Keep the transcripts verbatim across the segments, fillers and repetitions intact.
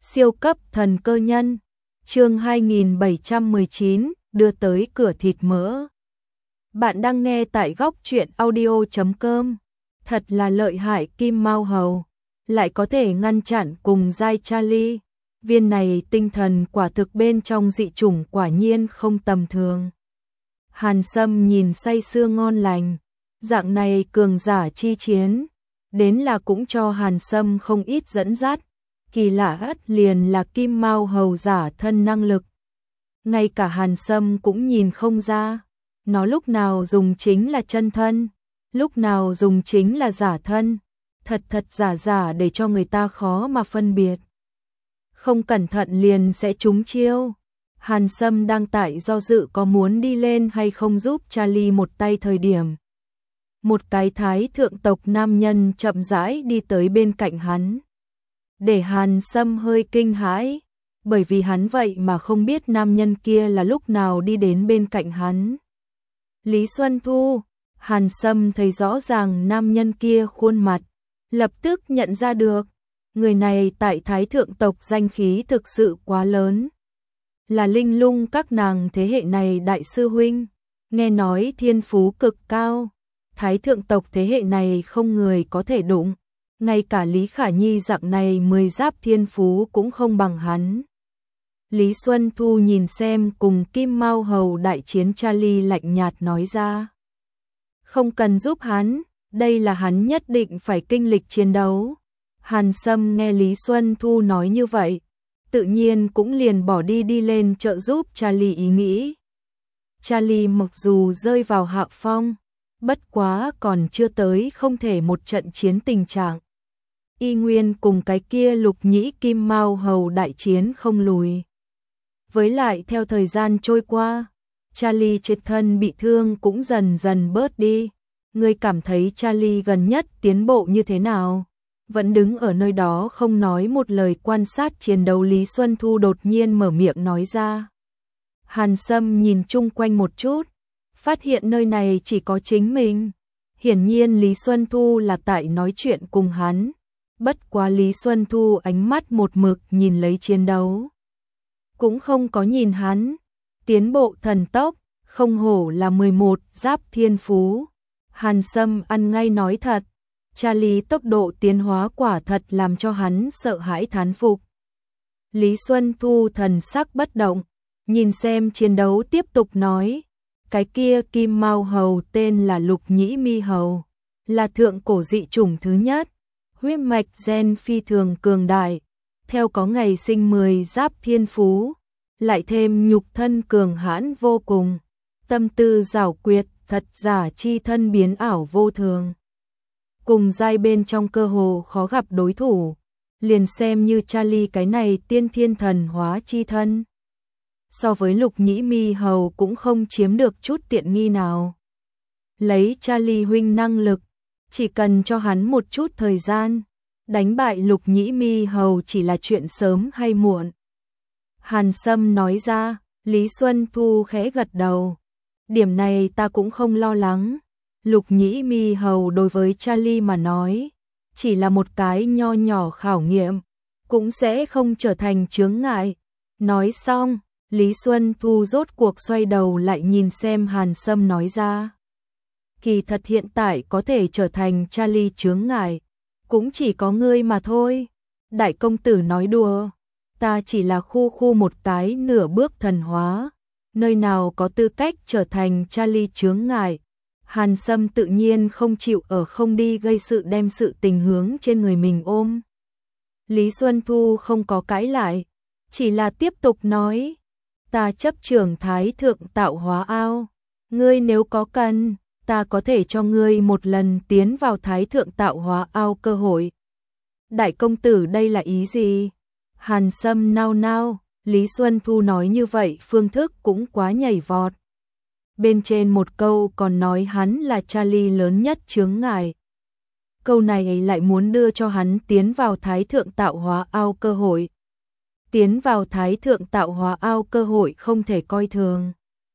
Siêu cấp thần cơ nhân, chương hai nghìn bảy trăm mười chín, đưa tới cửa thịt mỡ. Bạn đang nghe tại góc truyện audio chấm com. Thật là lợi hại Kim Mao Hầu, lại có thể ngăn chặn cùng giai Charlie. Viên này tinh thần quả thực bên trong dị chủng quả nhiên không tầm thường. Hàn Sâm nhìn say sưa ngon lành, dạng này cường giả chi chiến, đến là cũng cho Hàn Sâm không ít dẫn dắt. Kỳ lạ ắt liền là Kim Mao Hầu giả thân năng lực. Ngay cả Hàn Sâm cũng nhìn không ra, nó lúc nào dùng chính là chân thân, lúc nào dùng chính là giả thân, thật thật giả giả để cho người ta khó mà phân biệt. Không cẩn thận liền sẽ trúng chiêu. Hàn Sâm đang tại do dự có muốn đi lên hay không giúp Charlie một tay thời điểm. Một cái thái thượng tộc nam nhân chậm rãi đi tới bên cạnh hắn. Để Hàn Sâm hơi kinh hãi, bởi vì hắn vậy mà không biết nam nhân kia là lúc nào đi đến bên cạnh hắn. Lý Xuân Thu, Hàn Sâm thấy rõ ràng nam nhân kia khuôn mặt, lập tức nhận ra được, người này tại thái thượng tộc danh khí thực sự quá lớn. Là Linh Lung các nàng thế hệ này đại sư huynh, nghe nói thiên phú cực cao, thái thượng tộc thế hệ này không người có thể đụng. Ngay cả Lý Khả Nhi dạng này mười giáp thiên phú cũng không bằng hắn. Lý Xuân Thu nhìn xem cùng Kim Mao Hầu đại chiến Charlie lạnh nhạt nói ra. Không cần giúp hắn, đây là hắn nhất định phải kinh lịch chiến đấu. Hàn Sâm nghe Lý Xuân Thu nói như vậy, tự nhiên cũng liền bỏ đi đi lên trợ giúp Charlie ý nghĩ. Charlie mặc dù rơi vào hạ phong, bất quá còn chưa tới không thể một trận chiến tình trạng. Y nguyên cùng cái kia Lục Nhĩ Kim Mao Hầu đại chiến không lùi. Với lại theo thời gian trôi qua, Charlie chết thân bị thương cũng dần dần bớt đi. Ngươi cảm thấy Charlie gần nhất tiến bộ như thế nào? Vẫn đứng ở nơi đó không nói một lời quan sát chiến đấu, Lý Xuân Thu đột nhiên mở miệng nói ra. Hàn Sâm nhìn chung quanh một chút, phát hiện nơi này chỉ có chính mình. Hiển nhiên Lý Xuân Thu là tại nói chuyện cùng hắn. Bất quá Lý Xuân Thu ánh mắt một mực nhìn lấy chiến đấu, cũng không có nhìn hắn. Tiến bộ thần tốc, không hổ là mười một giáp thiên phú. Hàn Sâm ăn ngay nói thật, Charlie tốc độ tiến hóa quả thật làm cho hắn sợ hãi thán phục. Lý Xuân Thu thần sắc bất động, nhìn xem chiến đấu tiếp tục nói. Cái kia Kim Mao Hầu tên là Lục Nhĩ Mi Hầu, là thượng cổ dị chủng thứ nhất. Huyết mạch gen phi thường cường đại, theo có ngày sinh mười giáp thiên phú, lại thêm nhục thân cường hãn vô cùng, tâm tư giảo quyệt, thật giả chi thân biến ảo vô thường. Cùng giai bên trong cơ hồ khó gặp đối thủ, liền xem như Charlie cái này tiên thiên thần hóa chi thân. So với Lục Nhĩ Mi Hầu cũng không chiếm được chút tiện nghi nào. Lấy Charlie huynh năng lực, chỉ cần cho hắn một chút thời gian, đánh bại Lục Nhĩ Mi Hầu chỉ là chuyện sớm hay muộn. Hàn Sâm nói ra. Lý Xuân Thu khẽ gật đầu. Điểm này ta cũng không lo lắng. Lục Nhĩ Mi Hầu đối với Charlie mà nói, chỉ là một cái nho nhỏ khảo nghiệm, cũng sẽ không trở thành chướng ngại. Nói xong, Lý Xuân Thu rốt cuộc xoay đầu lại nhìn xem Hàn Sâm nói ra. Kỳ thật hiện tại có thể trở thành Charlie chướng ngại, cũng chỉ có ngươi mà thôi. Đại công tử nói đùa, ta chỉ là khu khu một cái nửa bước thần hóa, nơi nào có tư cách trở thành Charlie chướng ngại. Hàn Sâm tự nhiên không chịu ở không đi gây sự đem sự tình hướng trên người mình ôm. Lý Xuân Thu không có cãi lại, chỉ là tiếp tục nói. Ta chấp trưởng thái thượng tạo hóa ao, ngươi nếu có cần, ta có thể cho ngươi một lần tiến vào thái thượng tạo hóa ao cơ hội. Đại công tử đây là ý gì? Hàn Sâm nao nao, Lý Xuân Thu nói như vậy phương thức cũng quá nhảy vọt. Bên trên một câu còn nói hắn là Charlie lớn nhất chướng ngại. Câu này lại muốn đưa cho hắn tiến vào thái thượng tạo hóa ao cơ hội. Tiến vào thái thượng tạo hóa ao cơ hội không thể coi thường.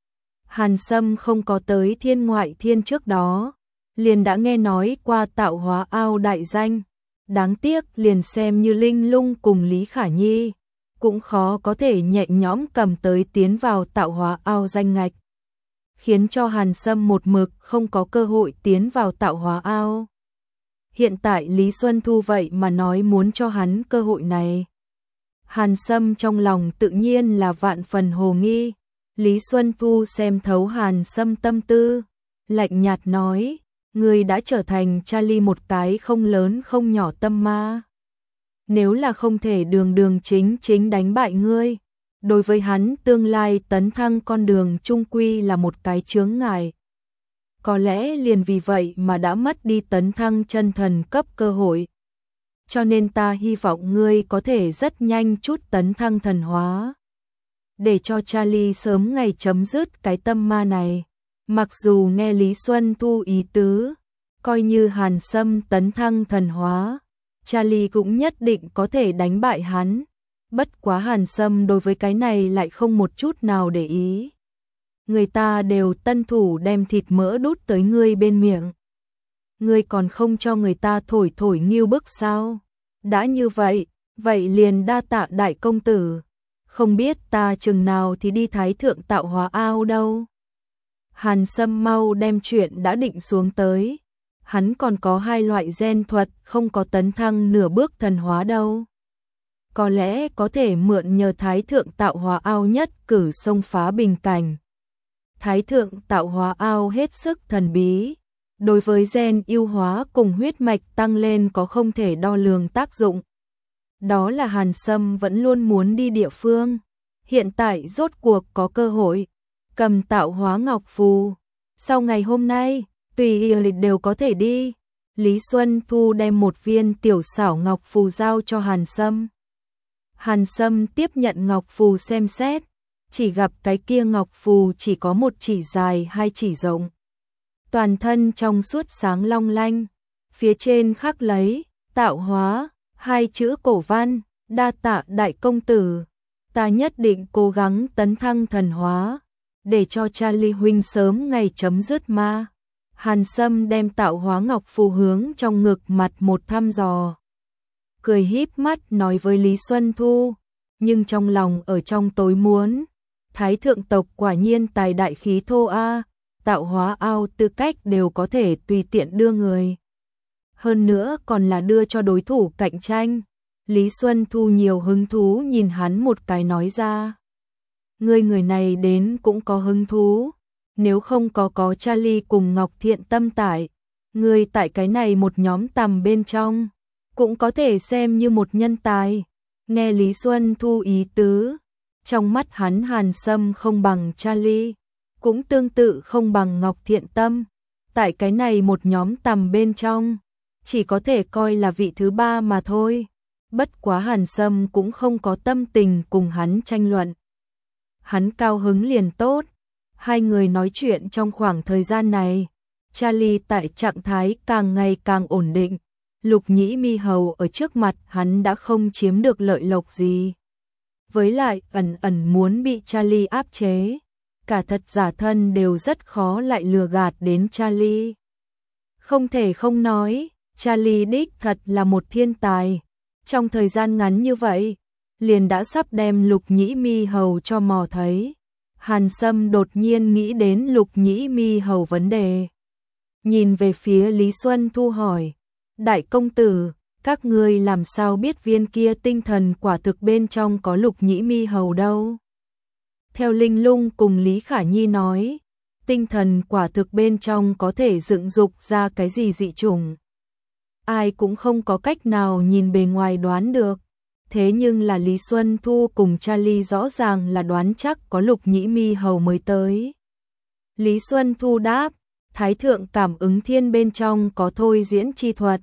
Hàn Sâm không có tới thiên ngoại thiên trước đó, liền đã nghe nói qua tạo hóa ao đại danh, Đáng tiếc liền xem như Linh Lung cùng Lý Khả Nhi, cũng khó có thể nhẹ nhõm cầm tới tiến vào tạo hóa ao danh ngạch, khiến cho Hàn Sâm một mực không có cơ hội tiến vào tạo hóa ao. Hiện tại Lý Xuân Thu vậy mà nói muốn cho hắn cơ hội này. Hàn Sâm trong lòng tự nhiên là vạn phần hồ nghi. Lý Xuân Thu xem thấu Hàn Sâm tâm tư, lạnh nhạt nói, ngươi đã trở thành Charlie một cái không lớn không nhỏ tâm ma. Nếu là không thể đường đường chính chính đánh bại ngươi, đối với hắn tương lai tấn thăng con đường trung quy là một cái chướng ngại. Có lẽ liền vì vậy mà đã mất đi tấn thăng chân thần cấp cơ hội. Cho nên ta hy vọng ngươi có thể rất nhanh chút tấn thăng thần hóa, để cho Charlie sớm ngày chấm dứt cái tâm ma này. Mặc dù nghe Lý Xuân Thu ý tứ, coi như Hàn Sâm tấn thăng thần hóa, Charlie cũng nhất định có thể đánh bại hắn. Bất quá Hàn Sâm đối với cái này lại không một chút nào để ý. Người ta đều tân thủ đem thịt mỡ đút tới ngươi bên miệng, ngươi còn không cho người ta thổi thổi nghiêu bức sao? Đã như vậy, vậy liền đa tạ đại công tử. Không biết ta chừng nào thì đi thái thượng tạo hóa ao đâu. Hàn Sâm mau đem chuyện đã định xuống tới. Hắn còn có hai loại gen thuật không có tấn thăng nửa bước thần hóa đâu. Có lẽ có thể mượn nhờ thái thượng tạo hóa ao nhất cử xông phá bình cảnh. Thái thượng tạo hóa ao hết sức thần bí, đối với gen ưu hóa cùng huyết mạch tăng lên có không thể đo lường tác dụng. Đó là Hàn Sâm vẫn luôn muốn đi địa phương, hiện tại rốt cuộc có cơ hội, cầm tạo hóa ngọc phù. Sau ngày hôm nay, tùy ý lịch đều có thể đi. Lý Xuân Thu đem một viên tiểu xảo ngọc phù giao cho Hàn Sâm. Hàn Sâm tiếp nhận ngọc phù xem xét, chỉ gặp cái kia ngọc phù chỉ có một chỉ dài hai chỉ rộng. Toàn thân trong suốt sáng long lanh, phía trên khắc lấy tạo hóa hai chữ cổ văn. Đa tạ đại công tử, ta nhất định cố gắng tấn thăng thần hóa, để cho Charlie huynh sớm ngày chấm dứt ma. Hàn Sâm đem tạo hóa ngọc phù hướng trong ngực mặt một thăm dò, cười híp mắt nói với Lý Xuân Thu, nhưng trong lòng ở trong tối muốn, thái thượng tộc quả nhiên tài đại khí thô a, tạo hóa ao tư cách đều có thể tùy tiện đưa người. Hơn nữa còn là đưa cho đối thủ cạnh tranh. Lý Xuân Thu nhiều hứng thú nhìn hắn một cái nói ra. Ngươi người này đến cũng có hứng thú, nếu không có có Charlie cùng Ngọc Thiện Tâm tại, ngươi tại cái này một nhóm tầm bên trong, cũng có thể xem như một nhân tài. Nghe Lý Xuân Thu ý tứ, trong mắt hắn Hàn Sâm không bằng Charlie, cũng tương tự không bằng Ngọc Thiện Tâm, tại cái này một nhóm tầm bên trong, chỉ có thể coi là vị thứ ba mà thôi. Bất quá Hàn Sâm cũng không có tâm tình cùng hắn tranh luận. Hắn cao hứng liền tốt. Hai người nói chuyện trong khoảng thời gian này, Charlie tại trạng thái càng ngày càng ổn định. Lục Nhĩ Mi Hầu ở trước mặt hắn đã không chiếm được lợi lộc gì. Với lại ẩn ẩn muốn bị Charlie áp chế. Cả thật giả thân đều rất khó lại lừa gạt đến Charlie. Không thể không nói, Charlie đích thật là một thiên tài. Trong thời gian ngắn như vậy, liền đã sắp đem Lục Nhĩ Mi Hầu cho mò thấy. Hàn Sâm đột nhiên nghĩ đến Lục Nhĩ Mi Hầu vấn đề. Nhìn về phía Lý Xuân Thu hỏi, đại công tử, các ngươi làm sao biết viên kia tinh thần quả thực bên trong có Lục Nhĩ Mi Hầu đâu? Theo Linh Lung cùng Lý Khả Nhi nói, tinh thần quả thực bên trong có thể dựng dục ra cái gì dị chủng. Ai cũng không có cách nào nhìn bề ngoài đoán được. Thế nhưng là Lý Xuân Thu cùng Charlie rõ ràng là đoán chắc có Lục Nhĩ Mi Hầu mới tới. Lý Xuân Thu đáp, Thái thượng cảm ứng thiên bên trong có thôi diễn chi thuật.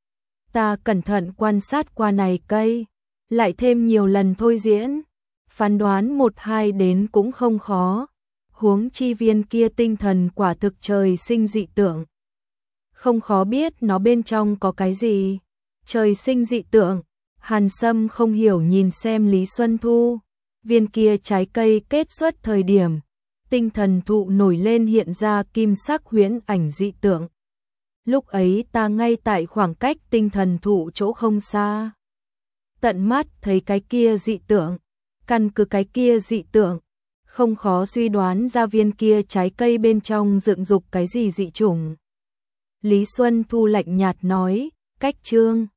Ta cẩn thận quan sát qua này cây, lại thêm nhiều lần thôi diễn, phán đoán một hai đến cũng không khó. Huống chi viên kia tinh thần quả thực trời sinh dị tượng. Không khó biết nó bên trong có cái gì. Trời sinh dị tượng. Hàn Sâm không hiểu nhìn xem Lý Xuân Thu. Viên kia trái cây kết xuất thời điểm, tinh thần thụ nổi lên hiện ra kim sắc huyễn ảnh dị tượng. Lúc ấy ta ngay tại khoảng cách tinh thần thụ chỗ không xa. Tận mắt thấy cái kia dị tượng, căn cứ cái kia dị tượng, không khó suy đoán ra viên kia trái cây bên trong dựng dục cái gì dị chủng. Lý Xuân Thu lạnh nhạt nói, cách chương